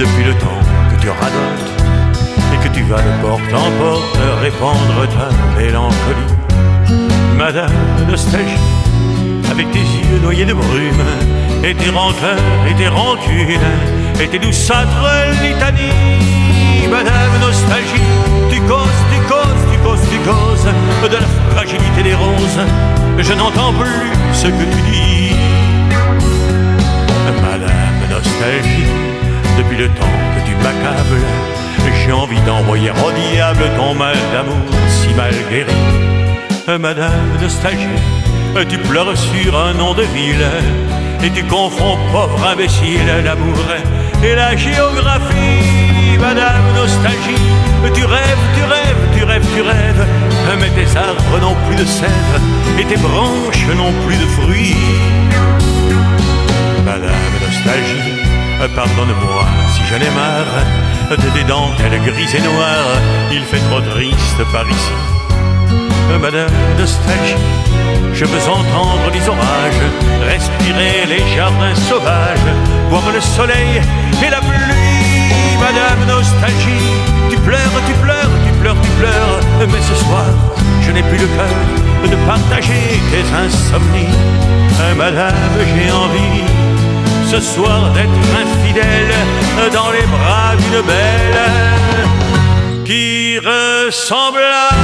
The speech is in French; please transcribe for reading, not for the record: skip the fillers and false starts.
depuis le temps que tu radotes et que tu vas de porte en porte répandre ta mélancolie. Madame Nostalgie, avec tes yeux noyés de brume et tes rancœurs et tes rancunes et tes douceâtres litanies. Madame Nostalgie, tu causes de la fragilité des roses. Je n'entends plus ce que tu dis. Madame Nostalgie, depuis le temps que tu m'accables, j'ai envie d'envoyer au diable ton mal d'amour si mal guéri. Madame Nostalgie, tu pleures sur un nom de ville et tu confonds, pauvre imbécile, l'amour et la géographie. Madame Nostalgie, tu rêves, mais tes arbres n'ont plus de sève et tes branches n'ont plus de fruits. Madame Nostalgie, pardonne-moi si j'en ai marre de tes dentelles grises et noires, il fait trop triste par ici. Madame Nostalgie, je veux entendre les orages, respirer les jardins sauvages, voir le soleil et la pluie. Madame Nostalgie, tu pleures, mais ce soir, je n'ai plus le cœur de partager tes insomnies. Madame, j'ai envie ce soir d'être infidèle dans les bras d'une belle qui ressemble à